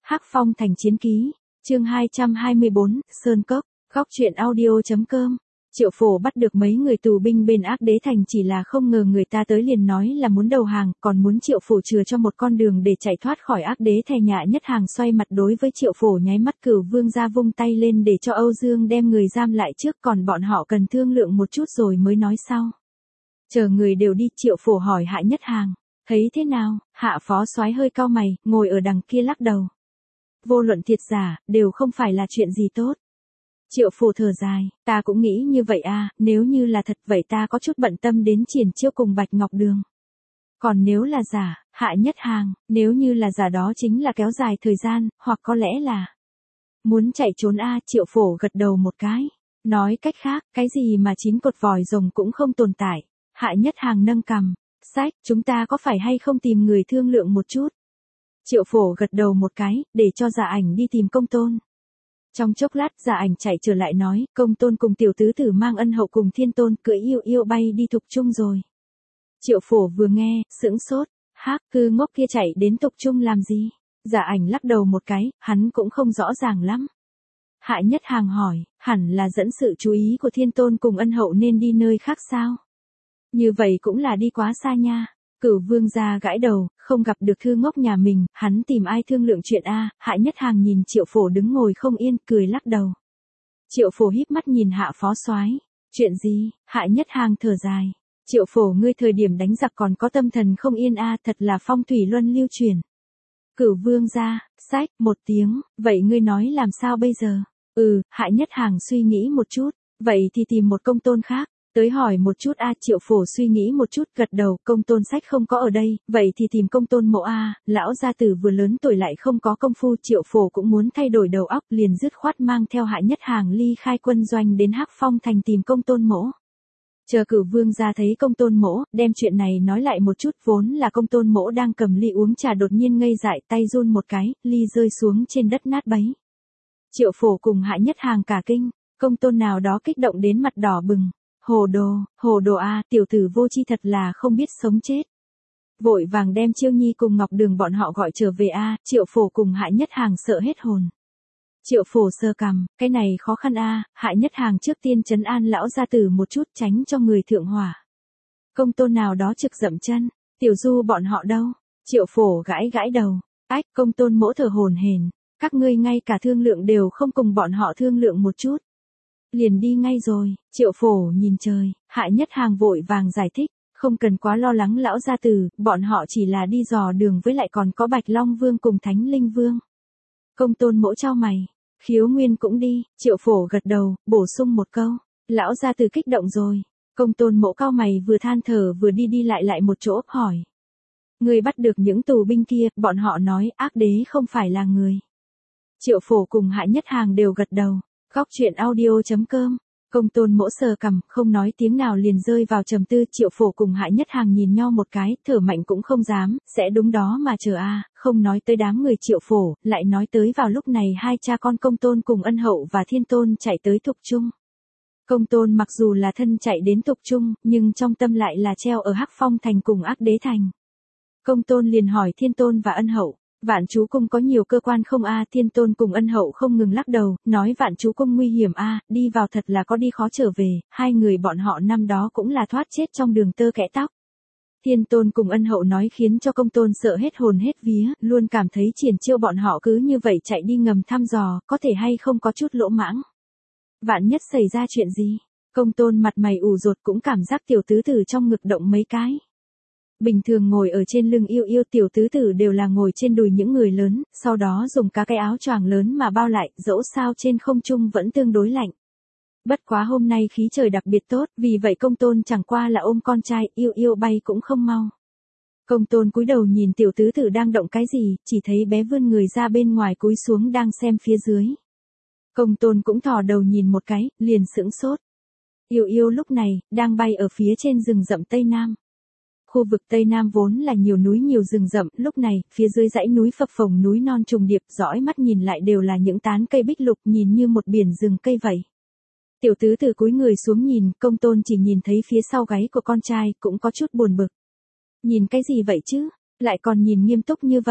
Hắc Phong Thành Chiến Ký, chương 224, Sơn Cốc, góc truyện audio.com. Triệu Phổ bắt được mấy người tù binh bên Ác Đế Thành chỉ là không ngờ người ta tới liền nói là muốn đầu hàng, còn muốn Triệu Phổ chừa cho một con đường để chạy thoát khỏi Ác Đế Thành. Hạ Nhất Hàng xoay mặt đối với Triệu Phổ nháy mắt. Cửu Vương gia vung tay lên để cho Âu Dương đem người giam lại trước, còn bọn họ cần thương lượng một chút rồi mới nói sau. Chờ người đều đi, Triệu Phổ hỏi Hạ Nhất Hàng, thấy thế nào? Hạ phó soái hơi cau mày, ngồi ở đằng kia lắc đầu. Vô luận thiệt giả, đều không phải là chuyện gì tốt. Triệu Phổ thở dài, ta cũng nghĩ như vậy à, nếu như là thật vậy ta có chút bận tâm đến Triển Chiêu cùng Bạch Ngọc Đường. Còn nếu là giả, Hạ Nhất Hàng, nếu như là giả đó chính là kéo dài thời gian, hoặc có lẽ là muốn chạy trốn a. Triệu Phổ gật đầu một cái. Nói cách khác, cái gì mà 9 cột vòi rồng cũng không tồn tại. Hạ Nhất Hàng nâng cằm, sách, chúng ta có phải hay không tìm người thương lượng một chút? Triệu Phổ gật đầu một cái, để cho Dạ Ảnh đi tìm Công Tôn. Trong chốc lát Dạ Ảnh chạy trở lại nói, Công Tôn cùng tiểu tứ tử mang Ân Hậu cùng Thiên Tôn cưỡi Yêu Yêu bay đi Tục Trung rồi. Triệu Phổ vừa nghe, sững sốt, hắc, cư ngốc kia chạy đến Tục Trung làm gì? Dạ Ảnh lắc đầu một cái, hắn cũng không rõ ràng lắm. Hạ Nhất Hàng hỏi, hẳn là dẫn sự chú ý của Thiên Tôn cùng Ân Hậu nên đi nơi khác sao? Như vậy cũng là đi quá xa nha. Cửu Vương gia gãi đầu, không gặp được thư ngốc nhà mình, hắn tìm ai thương lượng chuyện a? Hạ Nhất Hàng nhìn Triệu Phổ đứng ngồi không yên, cười lắc đầu. Triệu Phổ híp mắt nhìn Hạ phó soái, chuyện gì? Hạ Nhất Hàng thở dài. Triệu Phổ, ngươi thời điểm đánh giặc còn có tâm thần không yên a, thật là phong thủy luân lưu truyền. Cửu Vương gia, sách, một tiếng, vậy ngươi nói làm sao bây giờ? Hạ Nhất Hàng suy nghĩ một chút, vậy thì tìm một Công Tôn khác. Tới hỏi một chút a. Triệu Phổ suy nghĩ một chút, gật đầu, Công Tôn sách không có ở đây, vậy thì tìm Công Tôn Mỗ a. Lão gia tử vừa lớn tuổi lại không có công phu. Triệu Phổ cũng muốn thay đổi đầu óc, liền dứt khoát mang theo Hạ Nhất Hàng ly khai quân doanh đến Hắc Phong Thành tìm Công Tôn Mỗ. Chờ Cửu Vương gia thấy Công Tôn Mỗ, đem chuyện này nói lại một chút. Vốn là Công Tôn Mỗ đang cầm ly uống trà đột nhiên ngây dại, tay run một cái, ly rơi xuống trên đất nát bấy. Triệu Phổ cùng Hạ Nhất Hàng cả kinh, Công Tôn nào đó kích động đến mặt đỏ bừng. Hồ đồ a, tiểu tử vô tri thật là không biết sống chết. Vội vàng đem Chiêu Nhi cùng Ngọc Đường bọn họ gọi trở về a. Triệu Phổ cùng Hạ Nhất Hàng sợ hết hồn. Triệu Phổ sơ cằm, cái này khó khăn a. Hạ Nhất Hàng trước tiên trấn an lão gia tử một chút, tránh cho người thượng hỏa. Công Tôn nào đó trực dậm chân, Tiểu Du bọn họ đâu? Triệu Phổ gãi gãi đầu, ách. Công Tôn Mỗ thở hổn hển, các ngươi ngay cả thương lượng đều không cùng bọn họ thương lượng một chút. Liền đi ngay rồi. Triệu Phổ nhìn trời. Hạ Nhất Hàng vội vàng giải thích, không cần quá lo lắng lão gia tử, bọn họ chỉ là đi dò đường, với lại còn có Bạch Long Vương cùng Thánh Linh Vương. Công Tôn Mỗ chau mày, Khiếu Nguyên cũng đi. Triệu Phổ gật đầu, bổ sung một câu, lão gia tử kích động rồi. Công Tôn Mỗ cau mày, vừa than thở vừa đi lại một chỗ, hỏi, người bắt được những tù binh kia, bọn họ nói Ác Đế không phải là người. Triệu Phổ cùng Hạ Nhất Hàng đều gật đầu. Góc truyện audio.com. Công Tôn Mỗ sờ cằm, không nói tiếng nào, liền rơi vào trầm tư. Triệu Phổ cùng Hạ Nhất Hàng nhìn nhau một cái, thở mạnh cũng không dám, sẽ đúng đó mà chờ a. Không nói tới đám người Triệu Phổ, lại nói tới vào lúc này hai cha con Công Tôn cùng Ân Hậu và Thiên Tôn chạy tới Tục Trung. Công Tôn mặc dù là thân chạy đến Tục Trung, nhưng trong tâm lại là treo ở Hắc Phong Thành cùng Ác Đế Thành. Công Tôn liền hỏi Thiên Tôn và Ân Hậu, Vạn Chú Cung có nhiều cơ quan không a? Thiên Tôn cùng Ân Hậu không ngừng lắc đầu, nói Vạn Chú Cung nguy hiểm a, đi vào thật là có đi khó trở về. Hai người bọn họ năm đó cũng là thoát chết trong đường tơ kẽ tóc. Thiên Tôn cùng Ân Hậu nói khiến cho Công Tôn sợ hết hồn hết vía, luôn cảm thấy Triển Chiêu bọn họ cứ như vậy chạy đi ngầm thăm dò, có thể hay không có chút lỗ mãng. Vạn nhất xảy ra chuyện gì? Công Tôn mặt mày ủ rột, cũng cảm giác tiểu tứ tử trong ngực động mấy cái. Bình thường ngồi ở trên lưng Yêu Yêu, tiểu tứ tử đều là ngồi trên đùi những người lớn, sau đó dùng cả cái áo choàng lớn mà bao lại, dẫu sao trên không trung vẫn tương đối lạnh. Bất quá hôm nay khí trời đặc biệt tốt, vì vậy Công Tôn chẳng qua là ôm con trai, Yêu Yêu bay cũng không mau. Công Tôn cúi đầu nhìn tiểu tứ tử đang động cái gì, chỉ thấy bé vươn người ra bên ngoài cúi xuống đang xem phía dưới. Công Tôn cũng thò đầu nhìn một cái, liền sững sốt. Yêu Yêu lúc này đang bay ở phía trên rừng rậm Tây Nam. Khu vực Tây Nam vốn là nhiều núi nhiều rừng rậm, lúc này, phía dưới dãy núi phập phồng, núi non trùng điệp, dõi mắt nhìn lại đều là những tán cây bích lục, nhìn như một biển rừng cây vậy. Tiểu tứ tử cúi người xuống nhìn, Công Tôn chỉ nhìn thấy phía sau gáy của con trai, cũng có chút buồn bực. Nhìn cái gì vậy chứ? Lại còn nhìn nghiêm túc như vậy.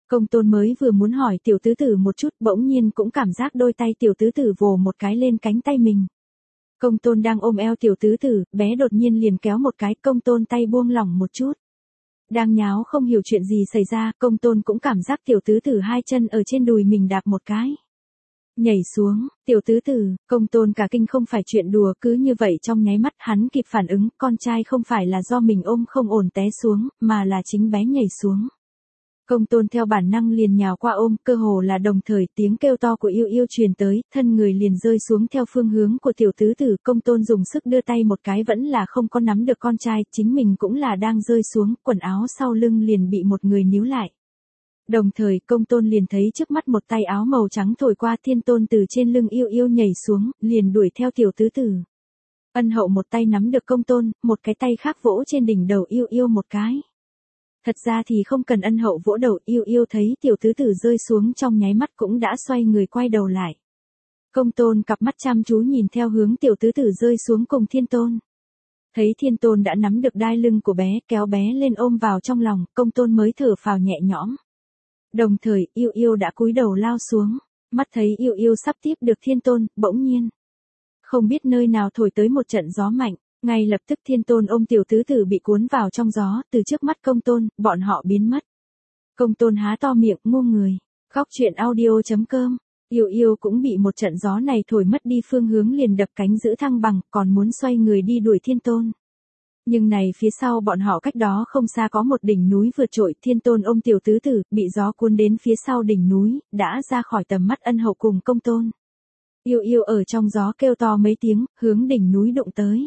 Công tôn mới vừa muốn hỏi tiểu tứ tử một chút bỗng nhiên cũng cảm giác đôi tay tiểu tứ tử vồ một cái lên cánh tay mình. Công tôn đang ôm eo tiểu tứ tử, bé đột nhiên liền kéo một cái, công tôn tay buông lỏng một chút. Đang nháo không hiểu chuyện gì xảy ra, công tôn cũng cảm giác tiểu tứ tử hai chân ở trên đùi mình đạp một cái. Nhảy xuống, tiểu tứ tử, công tôn cả kinh không phải chuyện đùa, cứ như vậy trong nháy mắt hắn kịp phản ứng, con trai không phải là do mình ôm không ổn té xuống, mà là chính bé nhảy xuống. Công tôn theo bản năng liền nhào qua ôm, cơ hồ là đồng thời tiếng kêu to của yêu yêu truyền tới, thân người liền rơi xuống theo phương hướng của tiểu tứ tử, công tôn dùng sức đưa tay một cái vẫn là không có nắm được con trai, chính mình cũng là đang rơi xuống, quần áo sau lưng liền bị một người níu lại. Đồng thời công tôn liền thấy trước mắt một tay áo màu trắng thổi qua, thiên tôn từ trên lưng yêu yêu nhảy xuống, liền đuổi theo tiểu tứ tử. Ân hậu một tay nắm được công tôn, một cái tay khác vỗ trên đỉnh đầu yêu yêu một cái. Thật ra thì không cần ân hậu vỗ đầu, yêu yêu thấy tiểu tứ tử rơi xuống trong nháy mắt cũng đã xoay người quay đầu lại. Công tôn cặp mắt chăm chú nhìn theo hướng tiểu tứ tử rơi xuống cùng thiên tôn. Thấy thiên tôn đã nắm được đai lưng của bé, kéo bé lên ôm vào trong lòng, công tôn mới thở phào nhẹ nhõm. Đồng thời yêu yêu đã cúi đầu lao xuống, mắt thấy yêu yêu sắp tiếp được thiên tôn, bỗng nhiên. Không biết nơi nào thổi tới một trận gió mạnh. Ngay lập tức thiên tôn ôm tiểu tứ tử bị cuốn vào trong gió, từ trước mắt công tôn, bọn họ biến mất. Công tôn há to miệng, ngu người. Khóc chuyện audio.com. Yêu yêu cũng bị một trận gió này thổi mất đi phương hướng, liền đập cánh giữ thăng bằng, còn muốn xoay người đi đuổi thiên tôn. Nhưng này phía sau bọn họ cách đó không xa có một đỉnh núi vượt trội, thiên tôn ôm tiểu tứ tử, bị gió cuốn đến phía sau đỉnh núi, đã ra khỏi tầm mắt ân hậu cùng công tôn. Yêu yêu ở trong gió kêu to mấy tiếng, hướng đỉnh núi đụng tới.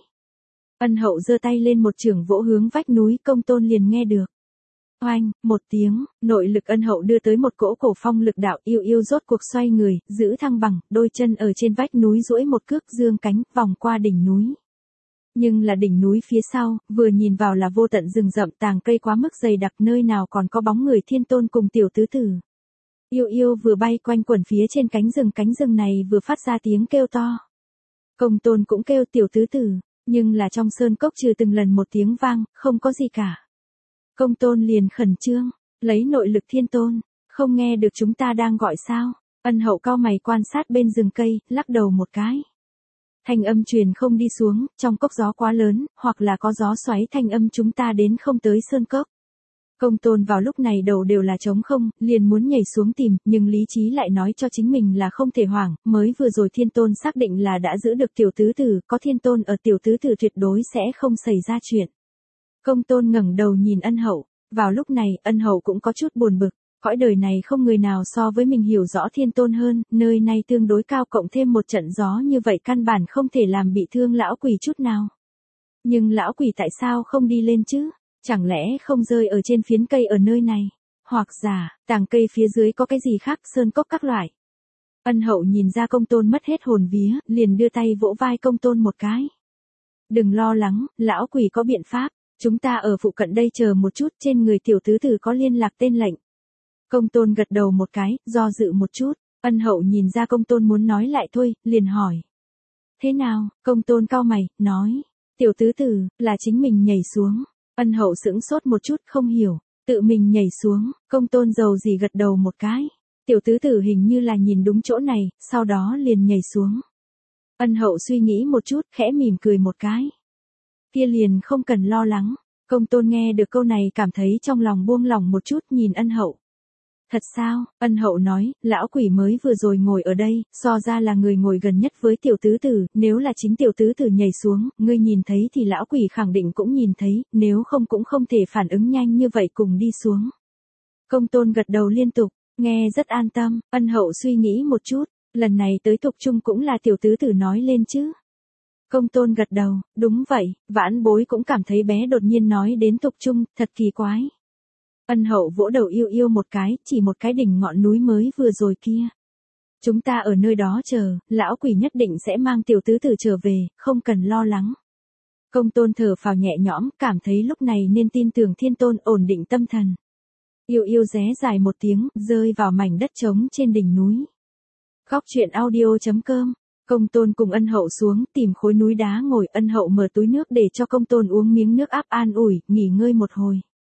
Ân hậu giơ tay lên một chưởng vỗ hướng vách núi, công tôn liền nghe được. Oanh, một tiếng, nội lực ân hậu đưa tới một cỗ cổ phong lực đạo, yêu yêu rốt cuộc xoay người, giữ thăng bằng, đôi chân ở trên vách núi duỗi một cước, dương cánh, vòng qua đỉnh núi. Nhưng là đỉnh núi phía sau, vừa nhìn vào là vô tận rừng rậm, tàng cây quá mức dày đặc, nơi nào còn có bóng người thiên tôn cùng tiểu tứ tử. Yêu yêu vừa bay quanh quẩn phía trên cánh rừng này vừa phát ra tiếng kêu to. Công tôn cũng kêu tiểu tứ tử. Nhưng là trong sơn cốc trừ từng lần một tiếng vang, không có gì cả. Công tôn liền khẩn trương, lấy nội lực thiên tôn, không nghe được chúng ta đang gọi sao. Ân hậu cau mày quan sát bên rừng cây, lắc đầu một cái. Thanh âm truyền không đi xuống, trong cốc gió quá lớn, hoặc là có gió xoáy thanh âm chúng ta đến không tới sơn cốc. Công tôn vào lúc này đầu đều là trống không, liền muốn nhảy xuống tìm, nhưng lý trí lại nói cho chính mình là không thể hoảng, mới vừa rồi thiên tôn xác định là đã giữ được tiểu tứ tử, có thiên tôn ở tiểu tứ tử tuyệt đối sẽ không xảy ra chuyện. Công tôn ngẩng đầu nhìn ân hậu, vào lúc này ân hậu cũng có chút buồn bực, cõi đời này không người nào so với mình hiểu rõ thiên tôn hơn, nơi này tương đối cao cộng thêm một trận gió như vậy căn bản không thể làm bị thương lão quỷ chút nào. Nhưng lão quỷ tại sao không đi lên chứ? Chẳng lẽ không rơi ở trên phiến cây ở nơi này? Hoặc giả, tàng cây phía dưới có cái gì khác, sơn cốc các loại. Ân hậu nhìn ra công tôn mất hết hồn vía, liền đưa tay vỗ vai công tôn một cái. Đừng lo lắng, lão quỷ có biện pháp, chúng ta ở phụ cận đây chờ một chút, trên người tiểu tứ tử có liên lạc tên lệnh. Công tôn gật đầu một cái, do dự một chút, ân hậu nhìn ra công tôn muốn nói lại thôi, liền hỏi. Thế nào? Công tôn cau mày, nói. Tiểu tứ tử, là chính mình nhảy xuống. Ân hậu sững sốt một chút không hiểu, tự mình nhảy xuống, công tôn dầu gì gật đầu một cái. Tiểu tứ tử hình như là nhìn đúng chỗ này, sau đó liền nhảy xuống. Ân hậu suy nghĩ một chút, khẽ mỉm cười một cái. Kia liền không cần lo lắng, công tôn nghe được câu này cảm thấy trong lòng buông lỏng một chút nhìn ân hậu. Thật sao? Ân hậu nói, lão quỷ mới vừa rồi ngồi ở đây, so ra là người ngồi gần nhất với tiểu tứ tử, nếu là chính tiểu tứ tử nhảy xuống, ngươi nhìn thấy thì lão quỷ khẳng định cũng nhìn thấy, nếu không cũng không thể phản ứng nhanh như vậy cùng đi xuống. Công tôn gật đầu liên tục, nghe rất an tâm, ân hậu suy nghĩ một chút, lần này tới tục trung cũng là tiểu tứ tử nói lên chứ. Công tôn gật đầu, đúng vậy, vãn bối cũng cảm thấy bé đột nhiên nói đến tục trung, thật kỳ quái. Ân hậu vỗ đầu yêu yêu một cái, chỉ một cái đỉnh ngọn núi mới vừa rồi kia. Chúng ta ở nơi đó chờ, lão quỷ nhất định sẽ mang tiểu tứ tử trở về, không cần lo lắng. Công tôn thở phào nhẹ nhõm, cảm thấy lúc này nên tin tưởng thiên tôn ổn định tâm thần. Yêu yêu ré dài một tiếng, rơi vào mảnh đất trống trên đỉnh núi. Khóc chuyện audio.com. Công tôn cùng ân hậu xuống tìm khối núi đá ngồi, ân hậu mở túi nước để cho công tôn uống miếng nước áp an ủi, nghỉ ngơi một hồi.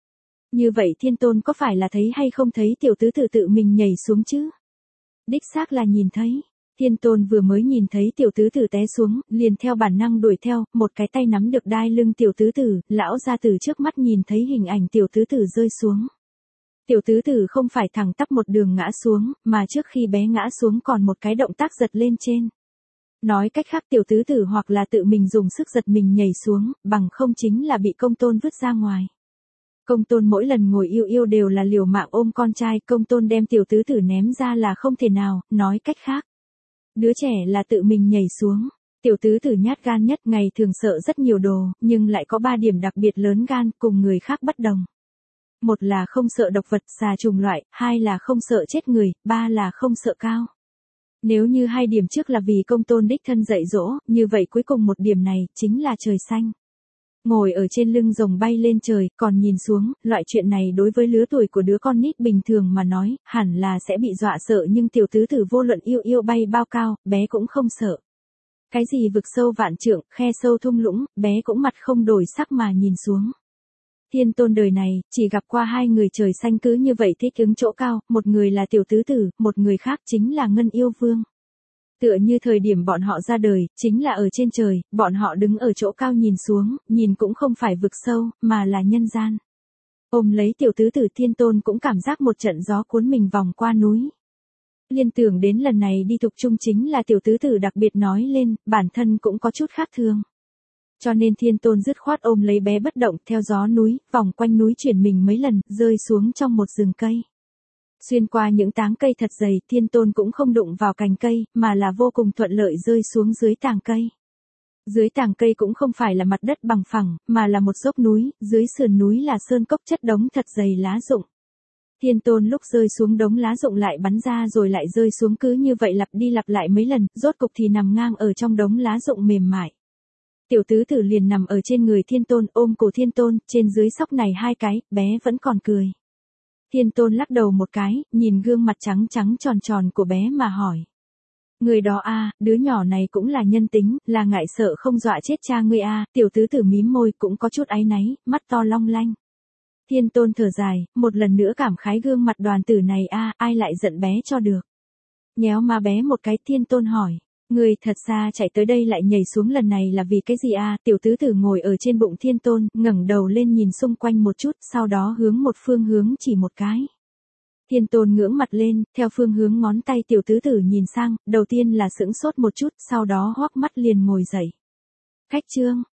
Như vậy thiên tôn có phải là thấy hay không thấy tiểu tứ tử tự mình nhảy xuống chứ? Đích xác là nhìn thấy. Thiên tôn vừa mới nhìn thấy tiểu tứ tử té xuống, liền theo bản năng đuổi theo, một cái tay nắm được đai lưng tiểu tứ tử, lão ra từ trước mắt nhìn thấy hình ảnh tiểu tứ tử rơi xuống. Tiểu tứ tử không phải thẳng tắp một đường ngã xuống, mà trước khi bé ngã xuống còn một cái động tác giật lên trên. Nói cách khác tiểu tứ tử hoặc là tự mình dùng sức giật mình nhảy xuống, bằng không chính là bị công tôn vứt ra ngoài. Công tôn mỗi lần ngồi yêu yêu đều là liều mạng ôm con trai, công tôn đem tiểu tứ tử ném ra là không thể nào, nói cách khác. Đứa trẻ là tự mình nhảy xuống. Tiểu tứ tử nhát gan nhất, ngày thường sợ rất nhiều đồ, nhưng lại có 3 điểm đặc biệt lớn gan, cùng người khác bất đồng. Một là không sợ độc vật, xà trùng loại, 2 là không sợ chết người, 3 là không sợ cao. Nếu như 2 điểm trước là vì công tôn đích thân dạy dỗ, như vậy cuối cùng một điểm này, chính là trời xanh. Ngồi ở trên lưng rồng bay lên trời, còn nhìn xuống, loại chuyện này đối với lứa tuổi của đứa con nít bình thường mà nói, hẳn là sẽ bị dọa sợ, nhưng tiểu tứ tử vô luận yêu yêu bay bao cao, bé cũng không sợ. Cái gì vực sâu vạn trượng, khe sâu thung lũng, bé cũng mặt không đổi sắc mà nhìn xuống. Thiên tôn đời này, chỉ gặp qua 2 người trời xanh cứ như vậy thích ứng chỗ cao, một người là tiểu tứ tử, một người khác chính là Ngân Yêu Vương. Tựa như thời điểm bọn họ ra đời, chính là ở trên trời, bọn họ đứng ở chỗ cao nhìn xuống, nhìn cũng không phải vực sâu, mà là nhân gian. Ôm lấy tiểu tứ tử thiên tôn cũng cảm giác một trận gió cuốn mình vòng qua núi. Liên tưởng đến lần này đi thục trung chính là tiểu tứ tử đặc biệt nói lên, bản thân cũng có chút khác thường. Cho nên thiên tôn dứt khoát ôm lấy bé bất động theo gió núi, vòng quanh núi chuyển mình mấy lần, rơi xuống trong một rừng cây. Xuyên qua những táng cây thật dày, thiên tôn cũng không đụng vào cành cây, mà là vô cùng thuận lợi rơi xuống dưới tàng cây. Dưới tàng cây cũng không phải là mặt đất bằng phẳng, mà là một dốc núi, dưới sườn núi là sơn cốc chất đống thật dày lá rụng. Thiên tôn lúc rơi xuống đống lá rụng lại bắn ra rồi lại rơi xuống, cứ như vậy lặp đi lặp lại mấy lần, rốt cục thì nằm ngang ở trong đống lá rụng mềm mại. Tiểu tứ tử liền nằm ở trên người thiên tôn, ôm cổ thiên tôn, trên dưới sóc này 2 cái, bé vẫn còn cười. Thiên tôn lắc đầu một cái, nhìn gương mặt trắng trắng tròn tròn của bé mà hỏi. Người đó a, đứa nhỏ này cũng là nhân tính, là ngại sợ không dọa chết cha ngươi a. Tiểu tứ tử mím môi cũng có chút áy náy, mắt to long lanh. Thiên tôn thở dài, một lần nữa cảm khái gương mặt đoàn tử này a, ai lại giận bé cho được. Nhéo má bé một cái, thiên tôn hỏi. Người thật xa chạy tới đây lại nhảy xuống lần này là vì cái gì a? Tiểu tứ tử ngồi ở trên bụng thiên tôn, ngẩng đầu lên nhìn xung quanh một chút, sau đó hướng một phương hướng chỉ một cái. Thiên tôn ngưỡng mặt lên, theo phương hướng ngón tay tiểu tứ tử nhìn sang, đầu tiên là sững sốt một chút, sau đó hoắc mắt liền ngồi dậy. Khách trương,